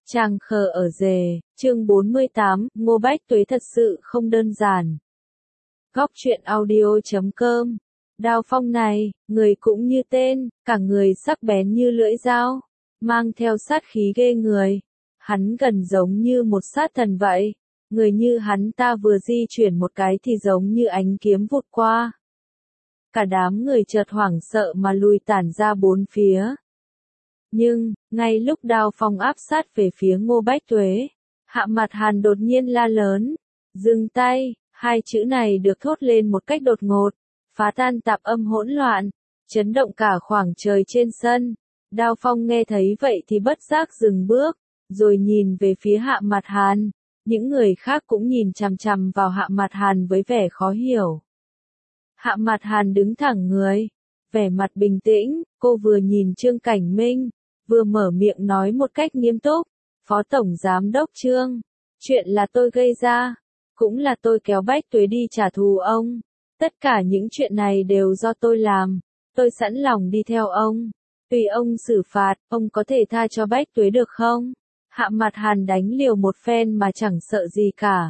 Chàng khờ ở rề, chương 48, Ngô Bách Tuế thật sự không đơn giản. Góc truyện audio.com. Đao Phong này, người cũng như tên, cả người sắc bén như lưỡi dao, mang theo sát khí ghê người. Hắn gần giống như một sát thần vậy, người như hắn ta vừa di chuyển một cái thì giống như ánh kiếm vụt qua. Cả đám người chợt hoảng sợ mà lùi tản ra bốn phía. Nhưng, ngay lúc Đao Phong áp sát về phía Ngô Bách Tuế, Hạ Mạt Hàn đột nhiên la lớn, dừng tay, hai chữ này được thốt lên một cách đột ngột, phá tan tạp âm hỗn loạn, chấn động cả khoảng trời trên sân. Đao Phong nghe thấy vậy thì bất giác dừng bước, rồi nhìn về phía Hạ Mạt Hàn, những người khác cũng nhìn chằm chằm vào Hạ Mạt Hàn với vẻ khó hiểu. Hạ Mạt Hàn đứng thẳng người, vẻ mặt bình tĩnh, cô vừa nhìn Trương Cảnh Minh, vừa mở miệng nói một cách nghiêm túc, Phó Tổng Giám Đốc Trương, chuyện là tôi gây ra, cũng là tôi kéo Bách Tuế đi trả thù ông, tất cả những chuyện này đều do tôi làm, tôi sẵn lòng đi theo ông, tùy ông xử phạt, ông có thể tha cho Bách Tuế được không? Hạ Mạt Hàn đánh liều một phen mà chẳng sợ gì cả.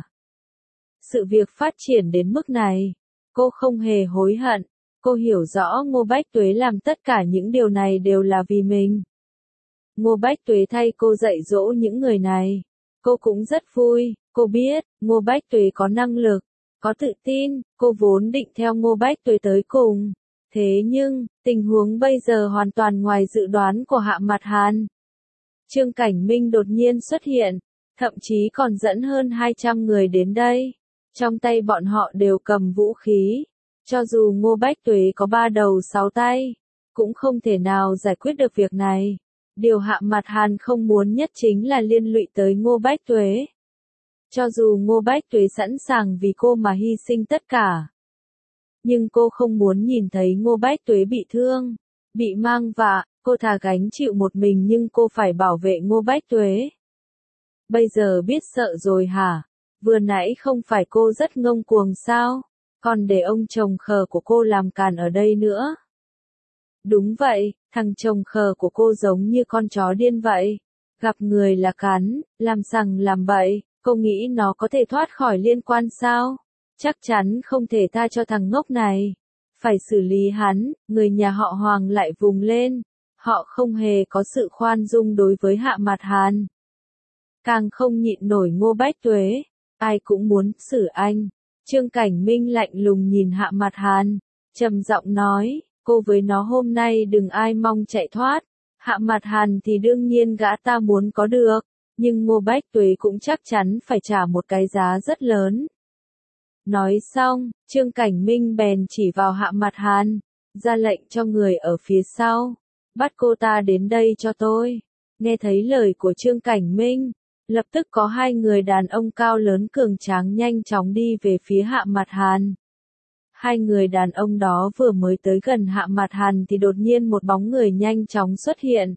Sự việc phát triển đến mức này, cô không hề hối hận, cô hiểu rõ Ngô Bách Tuế làm tất cả những điều này đều là vì mình. Ngô Bách Tuế thay cô dạy dỗ những người này. Cô cũng rất vui, cô biết, Ngô Bách Tuế có năng lực, có tự tin, cô vốn định theo Ngô Bách Tuế tới cùng. Thế nhưng, tình huống bây giờ hoàn toàn ngoài dự đoán của Hạ Mạt Hàn. Trương Cảnh Minh đột nhiên xuất hiện, thậm chí còn dẫn hơn 200 người đến đây. Trong tay bọn họ đều cầm vũ khí. Cho dù Ngô Bách Tuế có 3 đầu 6 tay, cũng không thể nào giải quyết được việc này. Điều Hạ Mạt Hàn không muốn nhất chính là liên lụy tới Ngô Bách Tuế. Cho dù Ngô Bách Tuế sẵn sàng vì cô mà hy sinh tất cả. Nhưng cô không muốn nhìn thấy Ngô Bách Tuế bị thương, bị mang vạ, cô thà gánh chịu một mình nhưng cô phải bảo vệ Ngô Bách Tuế. Bây giờ biết sợ rồi hả? Vừa nãy không phải cô rất ngông cuồng sao? Còn để ông chồng khờ của cô làm càn ở đây nữa. Đúng vậy, thằng chồng khờ của cô giống như con chó điên vậy. Gặp người là cắn, làm sằng làm bậy, cô nghĩ nó có thể thoát khỏi liên quan sao? Chắc chắn không thể tha cho thằng ngốc này. Phải xử lý hắn, người nhà họ Hoàng lại vùng lên. Họ không hề có sự khoan dung đối với Hạ Mạt Hàn. Càng không nhịn nổi Ngô Bách Tuế, ai cũng muốn xử anh. Trương Cảnh Minh lạnh lùng nhìn Hạ Mạt Hàn, trầm giọng nói, cô với nó hôm nay đừng ai mong chạy thoát. Hạ Mạt Hàn thì đương nhiên gã ta muốn có được, nhưng Ngô Bách Tuế cũng chắc chắn phải trả một cái giá rất lớn. Nói xong, Trương Cảnh Minh bèn chỉ vào Hạ Mạt Hàn, ra lệnh cho người ở phía sau, bắt cô ta đến đây cho tôi. Nghe thấy lời của Trương Cảnh Minh, lập tức có hai người đàn ông cao lớn cường tráng nhanh chóng đi về phía Hạ Mạt Hàn. Hai người đàn ông đó vừa mới tới gần Hạ Mạt Hàn thì đột nhiên một bóng người nhanh chóng xuất hiện.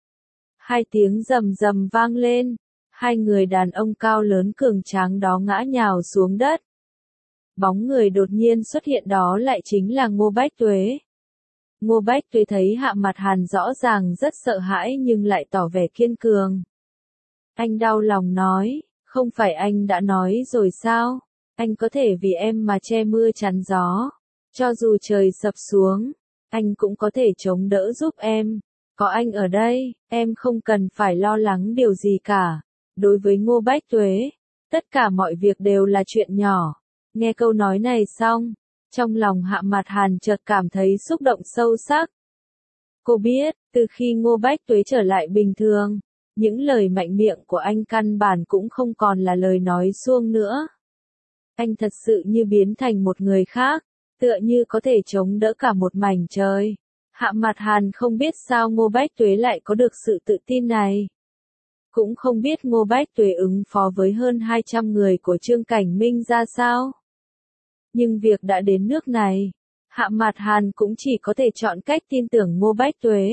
Hai tiếng rầm rầm vang lên, hai người đàn ông cao lớn cường tráng đó ngã nhào xuống đất. Bóng người đột nhiên xuất hiện đó lại chính là Ngô Bách Tuế. Ngô Bách Tuế thấy Hạ Mạt Hàn rõ ràng rất sợ hãi nhưng lại tỏ vẻ kiên cường. Anh đau lòng nói, không phải anh đã nói rồi sao? Anh có thể vì em mà che mưa chắn gió. Cho dù trời sập xuống, anh cũng có thể chống đỡ giúp em. Có anh ở đây, em không cần phải lo lắng điều gì cả. Đối với Ngô Bách Tuế, tất cả mọi việc đều là chuyện nhỏ. Nghe câu nói này xong, trong lòng Hạ Mạt Hàn chợt cảm thấy xúc động sâu sắc. Cô biết, từ khi Ngô Bách Tuế trở lại bình thường, những lời mạnh miệng của anh căn bản cũng không còn là lời nói suông nữa. Anh thật sự như biến thành một người khác, tựa như có thể chống đỡ cả một mảnh trời. Hạ Mạt Hàn không biết sao Ngô Bách Tuế lại có được sự tự tin này. Cũng không biết Ngô Bách Tuế ứng phó với hơn 200 người của Trương Cảnh Minh ra sao. Nhưng việc đã đến nước này, Hạ Mạt Hàn cũng chỉ có thể chọn cách tin tưởng Ngô Bách Tuế.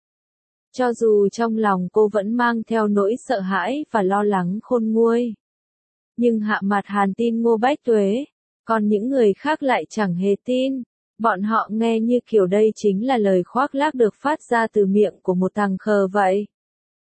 Cho dù trong lòng cô vẫn mang theo nỗi sợ hãi và lo lắng khôn nguôi. Nhưng Hạ Mạt Hàn tin Ngô Bách Tuế, còn những người khác lại chẳng hề tin. Bọn họ nghe như kiểu đây chính là lời khoác lác được phát ra từ miệng của một thằng khờ vậy.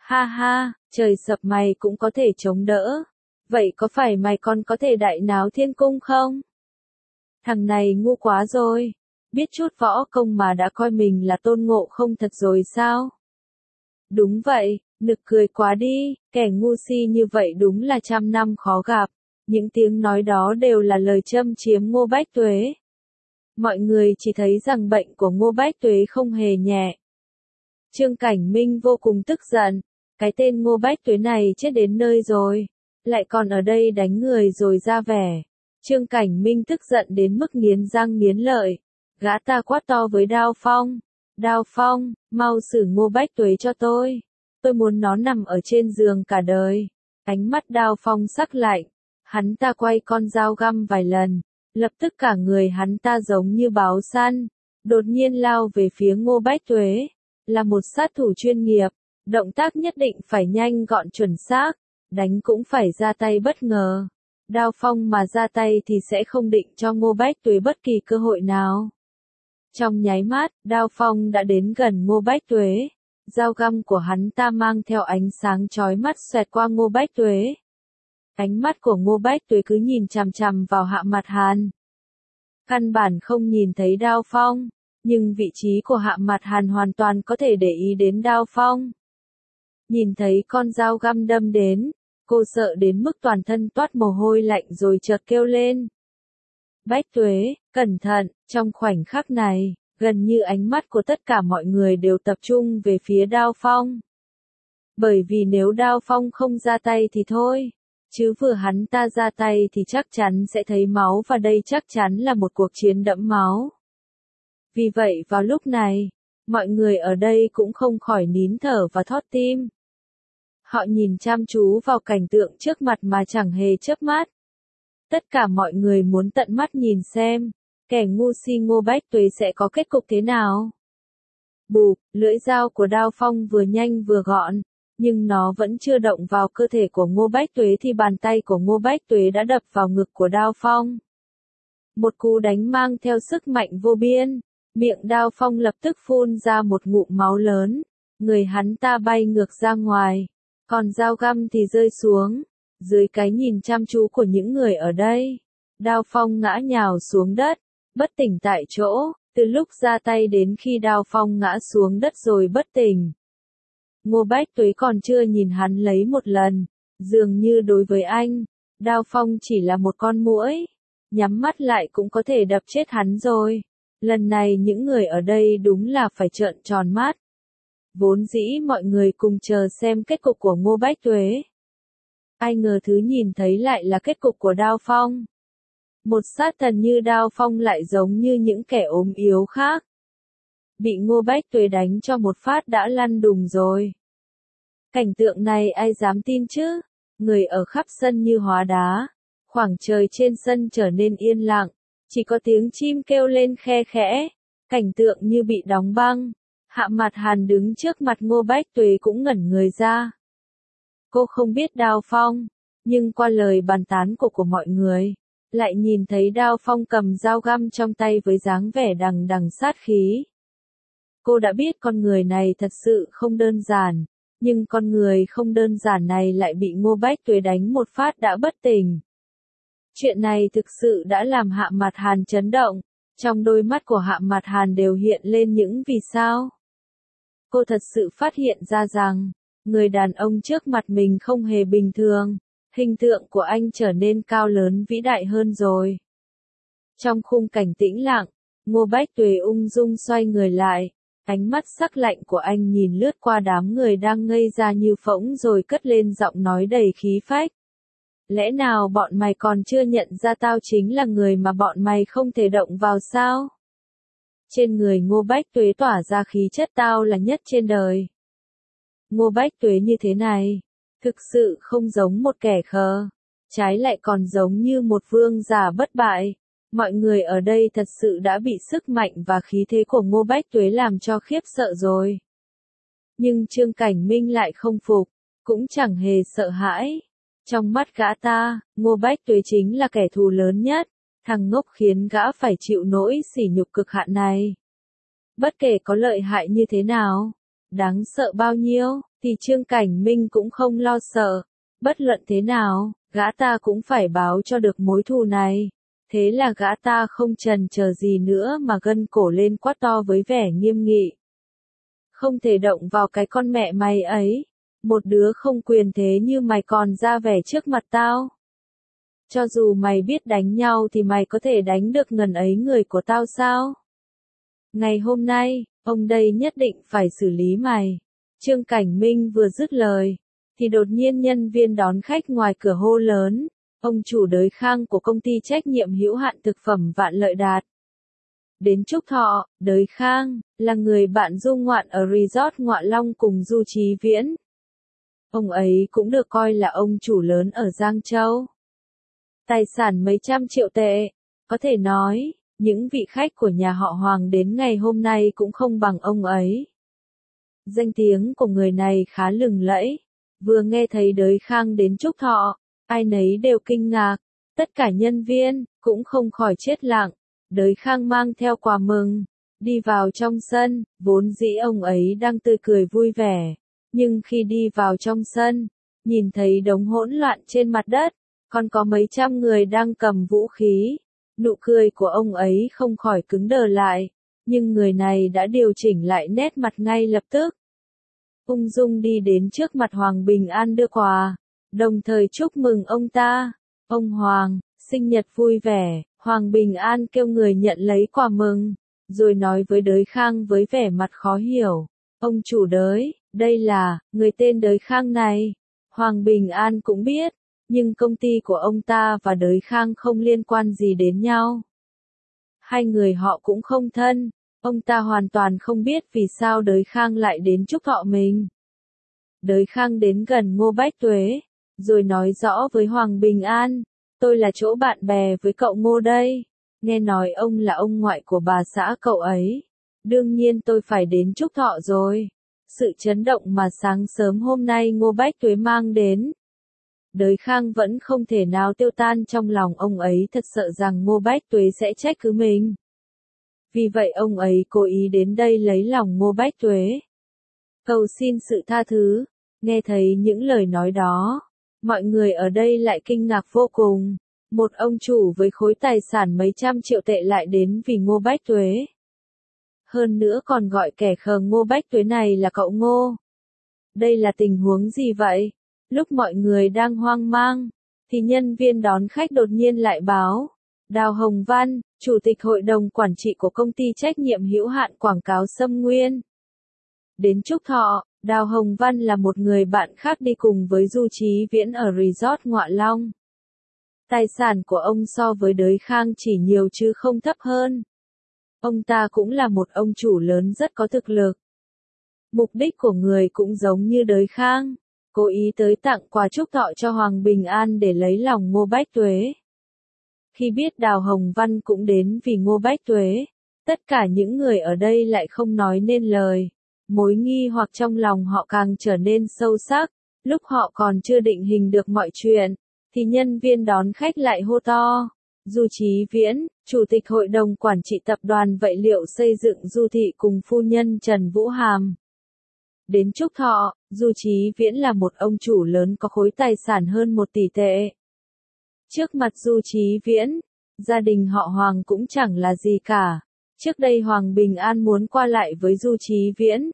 Ha ha, trời sập mày cũng có thể chống đỡ. Vậy có phải mày còn có thể đại náo thiên cung không? Thằng này ngu quá rồi. Biết chút võ công mà đã coi mình là Tôn Ngộ Không thật rồi sao? Đúng vậy, nực cười quá đi, kẻ ngu si như vậy đúng là trăm năm khó gặp. Những tiếng nói đó đều là lời châm chiếm Ngô Bách Tuế. Mọi người chỉ thấy rằng bệnh của Ngô Bách Tuế không hề nhẹ. Trương Cảnh Minh vô cùng tức giận, cái tên Ngô Bách Tuế này chết đến nơi rồi, lại còn ở đây đánh người rồi ra vẻ. Trương Cảnh Minh tức giận đến mức nghiến răng nghiến lợi, gã ta quát to với Đao Phong. Đao Phong, mau xử Ngô Bách Tuế cho tôi muốn nó nằm ở trên giường cả đời. Ánh mắt Đao Phong sắc lạnh, hắn ta quay con dao găm vài lần, lập tức cả người hắn ta giống như báo săn, đột nhiên lao về phía Ngô Bách Tuế. Là một sát thủ chuyên nghiệp, động tác nhất định phải nhanh gọn chuẩn xác, đánh cũng phải ra tay bất ngờ. Đao Phong mà ra tay thì sẽ không định cho Ngô Bách Tuế bất kỳ cơ hội nào. Trong nháy mắt, Đao Phong đã đến gần Ngô Bách Tuế. Dao găm của hắn ta mang theo ánh sáng chói mắt xoẹt qua Ngô Bách Tuế. Ánh mắt của Ngô Bách Tuế cứ nhìn chằm chằm vào Hạ Mặt Hàn. Căn bản không nhìn thấy Đao Phong, nhưng vị trí của Hạ Mặt Hàn hoàn toàn có thể để ý đến Đao Phong. Nhìn thấy con dao găm đâm đến, cô sợ đến mức toàn thân toát mồ hôi lạnh rồi chợt kêu lên. Bách Tuế, cẩn thận, trong khoảnh khắc này, gần như ánh mắt của tất cả mọi người đều tập trung về phía Đao Phong. Bởi vì nếu Đao Phong không ra tay thì thôi, chứ vừa hắn ta ra tay thì chắc chắn sẽ thấy máu và đây chắc chắn là một cuộc chiến đẫm máu. Vì vậy vào lúc này, mọi người ở đây cũng không khỏi nín thở và thót tim. Họ nhìn chăm chú vào cảnh tượng trước mặt mà chẳng hề chớp mắt. Tất cả mọi người muốn tận mắt nhìn xem, kẻ ngu si Ngô Bách Tuế sẽ có kết cục thế nào. Bụp, lưỡi dao của Đao Phong vừa nhanh vừa gọn, nhưng nó vẫn chưa động vào cơ thể của Ngô Bách Tuế thì bàn tay của Ngô Bách Tuế đã đập vào ngực của Đao Phong. Một cú đánh mang theo sức mạnh vô biên, miệng Đao Phong lập tức phun ra một ngụm máu lớn, người hắn ta bay ngược ra ngoài, còn dao găm thì rơi xuống. Dưới cái nhìn chăm chú của những người ở đây, Đao Phong ngã nhào xuống đất, bất tỉnh tại chỗ, từ lúc ra tay đến khi Đao Phong ngã xuống đất rồi bất tỉnh. Ngô Bách Tuế còn chưa nhìn hắn lấy một lần, dường như đối với anh, Đao Phong chỉ là một con muỗi, nhắm mắt lại cũng có thể đập chết hắn rồi. Lần này những người ở đây đúng là phải trợn tròn mắt. Vốn dĩ mọi người cùng chờ xem kết cục của Ngô Bách Tuế. Ai ngờ thứ nhìn thấy lại là kết cục của Đao Phong. Một sát thần như Đao Phong lại giống như những kẻ ốm yếu khác. Bị Ngô Bách Tuế đánh cho một phát đã lăn đùng rồi. Cảnh tượng này ai dám tin chứ? Người ở khắp sân như hóa đá. Khoảng trời trên sân trở nên yên lặng. Chỉ có tiếng chim kêu lên khe khẽ. Cảnh tượng như bị đóng băng. Hạ Mặt Hàn đứng trước mặt Ngô Bách Tuế cũng ngẩn người ra. Cô không biết Đao Phong, nhưng qua lời bàn tán của mọi người, lại nhìn thấy Đao Phong cầm dao găm trong tay với dáng vẻ đằng đằng sát khí. Cô đã biết con người này thật sự không đơn giản, nhưng con người không đơn giản này lại bị Ngô Bách Tuế đánh một phát đã bất tỉnh. Chuyện này thực sự đã làm Hạ Mặt Hàn chấn động, trong đôi mắt của Hạ Mặt Hàn đều hiện lên những vì sao. Cô thật sự phát hiện ra rằng, người đàn ông trước mặt mình không hề bình thường, hình tượng của anh trở nên cao lớn vĩ đại hơn rồi. Trong khung cảnh tĩnh lặng, Ngô Bách Tuế ung dung xoay người lại, ánh mắt sắc lạnh của anh nhìn lướt qua đám người đang ngây ra như phỗng rồi cất lên giọng nói đầy khí phách. Lẽ nào bọn mày còn chưa nhận ra tao chính là người mà bọn mày không thể động vào sao? Trên người Ngô Bách Tuế tỏa ra khí chất tao là nhất trên đời. Ngô Bách Tuế như thế này, thực sự không giống một kẻ khờ, trái lại còn giống như một vương giả bất bại. Mọi người ở đây thật sự đã bị sức mạnh và khí thế của Ngô Bách Tuế làm cho khiếp sợ rồi. Nhưng Trương Cảnh Minh lại không phục, cũng chẳng hề sợ hãi. Trong mắt gã ta, Ngô Bách Tuế chính là kẻ thù lớn nhất, thằng ngốc khiến gã phải chịu nỗi sỉ nhục cực hạn này. Bất kể có lợi hại như thế nào, đáng sợ bao nhiêu, thì Trương Cảnh Minh cũng không lo sợ. Bất luận thế nào, gã ta cũng phải báo cho được mối thù này. Thế là gã ta không chần chờ gì nữa mà gân cổ lên quát to với vẻ nghiêm nghị. Không thể động vào cái con mẹ mày ấy. Một đứa không quyền thế như mày còn ra vẻ trước mặt tao. Cho dù mày biết đánh nhau thì mày có thể đánh được ngần ấy người của tao sao? Ngày hôm nay, ông đây nhất định phải xử lý mày. Trương Cảnh Minh vừa dứt lời, thì đột nhiên nhân viên đón khách ngoài cửa hô lớn. Ông chủ Đới Khang của công ty trách nhiệm hữu hạn thực phẩm Vạn Lợi Đạt. Đến chúc thọ. Đới Khang là người bạn du ngoạn ở resort Ngoại Long cùng Du Chí Viễn. Ông ấy cũng được coi là ông chủ lớn ở Giang Châu. Tài sản mấy trăm triệu tệ. Có thể nói, những vị khách của nhà họ Hoàng đến ngày hôm nay cũng không bằng ông ấy. Danh tiếng của người này khá lừng lẫy. Vừa nghe thấy Đới Khang đến chúc thọ, ai nấy đều kinh ngạc. Tất cả nhân viên cũng không khỏi chết lặng. Đới Khang mang theo quà mừng, đi vào trong sân, vốn dĩ ông ấy đang tươi cười vui vẻ. Nhưng khi đi vào trong sân, nhìn thấy đống hỗn loạn trên mặt đất, còn có mấy trăm người đang cầm vũ khí. Nụ cười của ông ấy không khỏi cứng đờ lại, nhưng người này đã điều chỉnh lại nét mặt ngay lập tức. Ung dung đi đến trước mặt Hoàng Bình An đưa quà, đồng thời chúc mừng ông ta. Ông Hoàng, sinh nhật vui vẻ. Hoàng Bình An kêu người nhận lấy quà mừng, rồi nói với Đới Khang với vẻ mặt khó hiểu. Ông chủ Đới, đây là, người tên Đới Khang này. Hoàng Bình An cũng biết, nhưng công ty của ông ta và Đới Khang không liên quan gì đến nhau. Hai người họ cũng không thân, ông ta hoàn toàn không biết vì sao Đới Khang lại đến chúc thọ mình. Đới Khang đến gần Ngô Bách Tuế, rồi nói rõ với Hoàng Bình An. Tôi là chỗ bạn bè với cậu Ngô đây. Nghe nói ông là ông ngoại của bà xã cậu ấy. Đương nhiên tôi phải đến chúc thọ rồi. Sự chấn động mà sáng sớm hôm nay Ngô Bách Tuế mang đến. Đới Khang vẫn không thể nào tiêu tan trong lòng ông ấy, thật sợ rằng Ngô Bách Tuế sẽ trách cứ mình. Vì vậy ông ấy cố ý đến đây lấy lòng Ngô Bách Tuế. Cầu xin sự tha thứ. Nghe thấy những lời nói đó, mọi người ở đây lại kinh ngạc vô cùng. Một ông chủ với khối tài sản mấy trăm triệu tệ lại đến vì Ngô Bách Tuế. Hơn nữa còn gọi kẻ khờ Ngô Bách Tuế này là cậu Ngô. Đây là tình huống gì vậy? Lúc mọi người đang hoang mang, thì nhân viên đón khách đột nhiên lại báo. Đào Hồng Văn, Chủ tịch Hội đồng Quản trị của công ty trách nhiệm hữu hạn quảng cáo Sâm Nguyên. Đến chúc thọ. Đào Hồng Văn là một người bạn khác đi cùng với Du Chí Viễn ở resort Ngoại Long. Tài sản của ông so với Đới Khang chỉ nhiều chứ không thấp hơn. Ông ta cũng là một ông chủ lớn rất có thực lực. Mục đích của người cũng giống như Đới Khang, cố ý tới tặng quà chúc thọ cho Hoàng Bình An để lấy lòng Ngô Bách Tuế. Khi biết Đào Hồng Văn cũng đến vì Ngô Bách Tuế, tất cả những người ở đây lại không nói nên lời. Mối nghi hoặc trong lòng họ càng trở nên sâu sắc. Lúc họ còn chưa định hình được mọi chuyện, thì nhân viên đón khách lại hô to. Du Chí Viễn, Chủ tịch Hội đồng Quản trị Tập đoàn Vậy Liệu Xây dựng Du Thị cùng phu nhân Trần Vũ Hàm. Đến chúc thọ. Du Chí Viễn là một ông chủ lớn có khối tài sản hơn 1 tỷ tệ. Trước mặt Du Chí Viễn, gia đình họ Hoàng cũng chẳng là gì cả. Trước đây Hoàng Bình An muốn qua lại với Du Chí Viễn,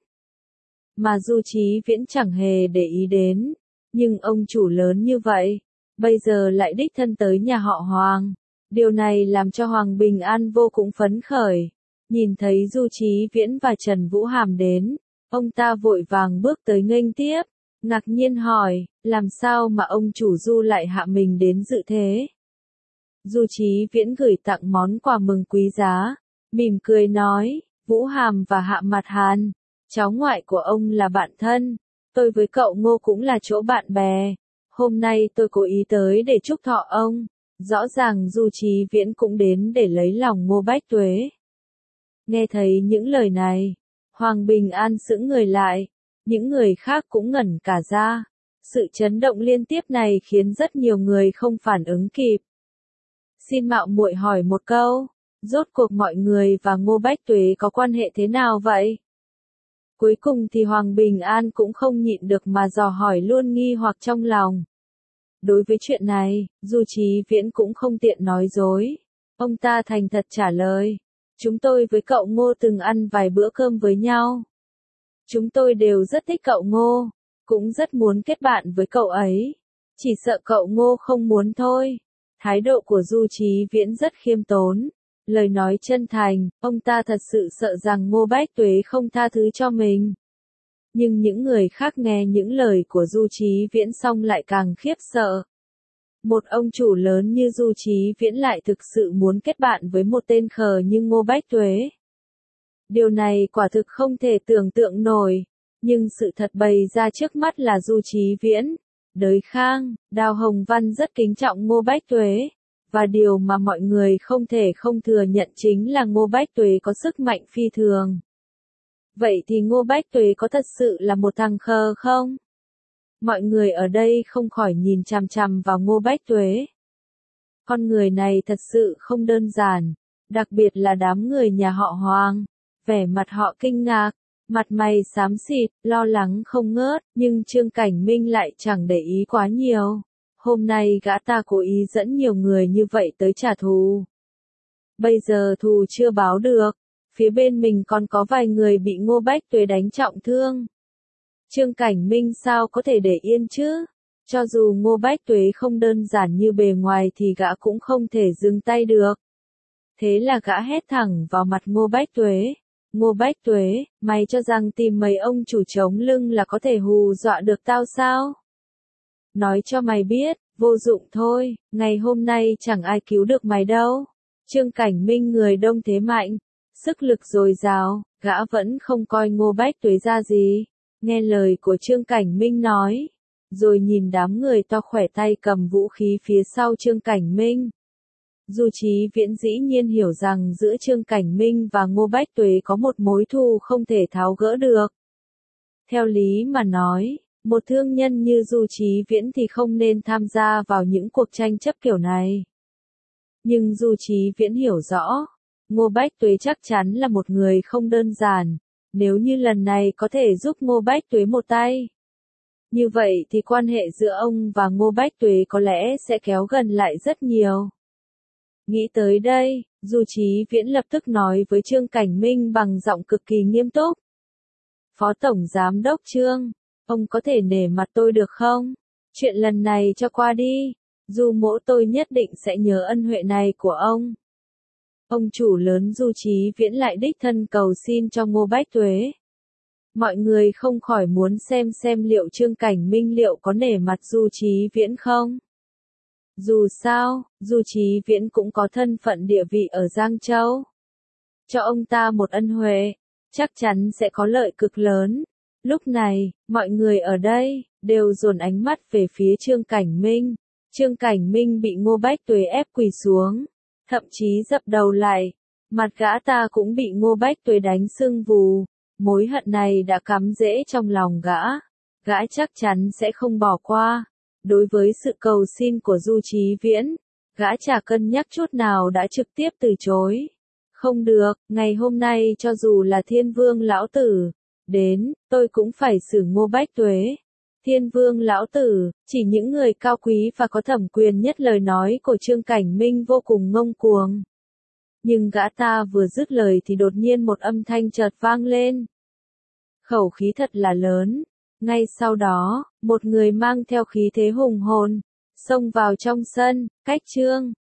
mà Du Chí Viễn chẳng hề để ý đến. Nhưng ông chủ lớn như vậy, bây giờ lại đích thân tới nhà họ Hoàng. Điều này làm cho Hoàng Bình An vô cùng phấn khởi. Nhìn thấy Du Chí Viễn và Trần Vũ Hàm đến, ông ta vội vàng bước tới nghênh tiếp, ngạc nhiên hỏi, làm sao mà ông chủ Du lại hạ mình đến dự thế? Du Chí Viễn gửi tặng món quà mừng quý giá, mỉm cười nói, Vũ Hàm và Hạ Mặt Hàn, cháu ngoại của ông là bạn thân, tôi với cậu Ngô cũng là chỗ bạn bè. Hôm nay tôi cố ý tới để chúc thọ ông. Rõ ràng Du Chí Viễn cũng đến để lấy lòng Ngô Bách Tuế. Nghe thấy những lời này, Hoàng Bình An sững người lại, những người khác cũng ngẩn cả ra. Sự chấn động liên tiếp này khiến rất nhiều người không phản ứng kịp. Xin mạo muội hỏi một câu, rốt cuộc mọi người và Ngô Bách Tuế có quan hệ thế nào vậy? Cuối cùng thì Hoàng Bình An cũng không nhịn được mà dò hỏi luôn nghi hoặc trong lòng. Đối với chuyện này, Du Chí Viễn cũng không tiện nói dối. Ông ta thành thật trả lời. Chúng tôi với cậu Ngô từng ăn vài bữa cơm với nhau. Chúng tôi đều rất thích cậu Ngô, cũng rất muốn kết bạn với cậu ấy. Chỉ sợ cậu Ngô không muốn thôi. Thái độ của Du Chí Viễn rất khiêm tốn. Lời nói chân thành, ông ta thật sự sợ rằng Ngô Bách Tuế không tha thứ cho mình. Nhưng những người khác nghe những lời của Du Chí Viễn xong lại càng khiếp sợ. Một ông chủ lớn như Du Chí Viễn lại thực sự muốn kết bạn với một tên khờ như Ngô Bách Tuế. Điều này quả thực không thể tưởng tượng nổi, nhưng sự thật bày ra trước mắt là Du Chí Viễn, Đới Khang, Đào Hồng Văn rất kính trọng Ngô Bách Tuế, và điều mà mọi người không thể không thừa nhận chính là Ngô Bách Tuế có sức mạnh phi thường. Vậy thì Ngô Bách Tuế có thật sự là một thằng khờ không? Mọi người ở đây không khỏi nhìn chằm chằm vào Ngô Bách Tuế. Con người này thật sự không đơn giản, đặc biệt là đám người nhà họ Hoàng. Vẻ mặt họ kinh ngạc, mặt mày xám xịt, lo lắng không ngớt, nhưng Trương Cảnh Minh lại chẳng để ý quá nhiều. Hôm nay gã ta cố ý dẫn nhiều người như vậy tới trả thù. Bây giờ thù chưa báo được, phía bên mình còn có vài người bị Ngô Bách Tuế đánh trọng thương. Trương Cảnh Minh sao có thể để yên chứ? Cho dù Ngô Bách Tuế không đơn giản như bề ngoài thì gã cũng không thể dừng tay được. Thế là gã hét thẳng vào mặt Ngô Bách Tuế. Ngô Bách Tuế, mày cho rằng tìm mấy ông chủ chống lưng là có thể hù dọa được tao sao? Nói cho mày biết, vô dụng thôi, ngày hôm nay chẳng ai cứu được mày đâu. Trương Cảnh Minh người đông thế mạnh, sức lực dồi dào, gã vẫn không coi Ngô Bách Tuế ra gì. Nghe lời của Trương Cảnh Minh nói, rồi nhìn đám người to khỏe tay cầm vũ khí phía sau Trương Cảnh Minh. Du Chí Viễn dĩ nhiên hiểu rằng giữa Trương Cảnh Minh và Ngô Bách Tuế có một mối thù không thể tháo gỡ được. Theo lý mà nói, một thương nhân như Du Chí Viễn thì không nên tham gia vào những cuộc tranh chấp kiểu này. Nhưng Du Chí Viễn hiểu rõ, Ngô Bách Tuế chắc chắn là một người không đơn giản, nếu như lần này có thể giúp Ngô Bách Tuế một tay. Như vậy thì quan hệ giữa ông và Ngô Bách Tuế có lẽ sẽ kéo gần lại rất nhiều. Nghĩ tới đây, Du Chí Viễn lập tức nói với Trương Cảnh Minh bằng giọng cực kỳ nghiêm túc. Phó Tổng Giám đốc Trương, ông có thể nể mặt tôi được không? Chuyện lần này cho qua đi, dù mỗi tôi nhất định sẽ nhớ ân huệ này của ông. Ông chủ lớn Du Chí Viễn lại đích thân cầu xin cho Ngô Bách Tuế. Mọi người không khỏi muốn xem liệu Trương Cảnh Minh liệu có nể mặt Du Chí Viễn không? Dù sao, Du Chí Viễn cũng có thân phận địa vị ở Giang Châu. Cho ông ta một ân huệ, chắc chắn sẽ có lợi cực lớn. Lúc này, mọi người ở đây, đều dồn ánh mắt về phía Trương Cảnh Minh. Trương Cảnh Minh bị Ngô Bách Tuế ép quỳ xuống, thậm chí dập đầu lại. Mặt gã ta cũng bị Ngô Bách Tuế đánh sưng vù. Mối hận này đã cắm rễ trong lòng gã. Gã chắc chắn sẽ không bỏ qua. Đối với sự cầu xin của Du Chí Viễn, gã chả cân nhắc chút nào đã trực tiếp từ chối. Không được, ngày hôm nay cho dù là Thiên Vương lão tử đến, tôi cũng phải xử Ngô Bách Tuế. Thiên Vương lão tử, chỉ những người cao quý và có thẩm quyền nhất. Lời nói của Trương Cảnh Minh vô cùng ngông cuồng. Nhưng gã ta vừa dứt lời thì đột nhiên một âm thanh chợt vang lên. Khẩu khí thật là lớn. Ngay sau đó, một người mang theo khí thế hùng hồn, xông vào trong sân, cách Trương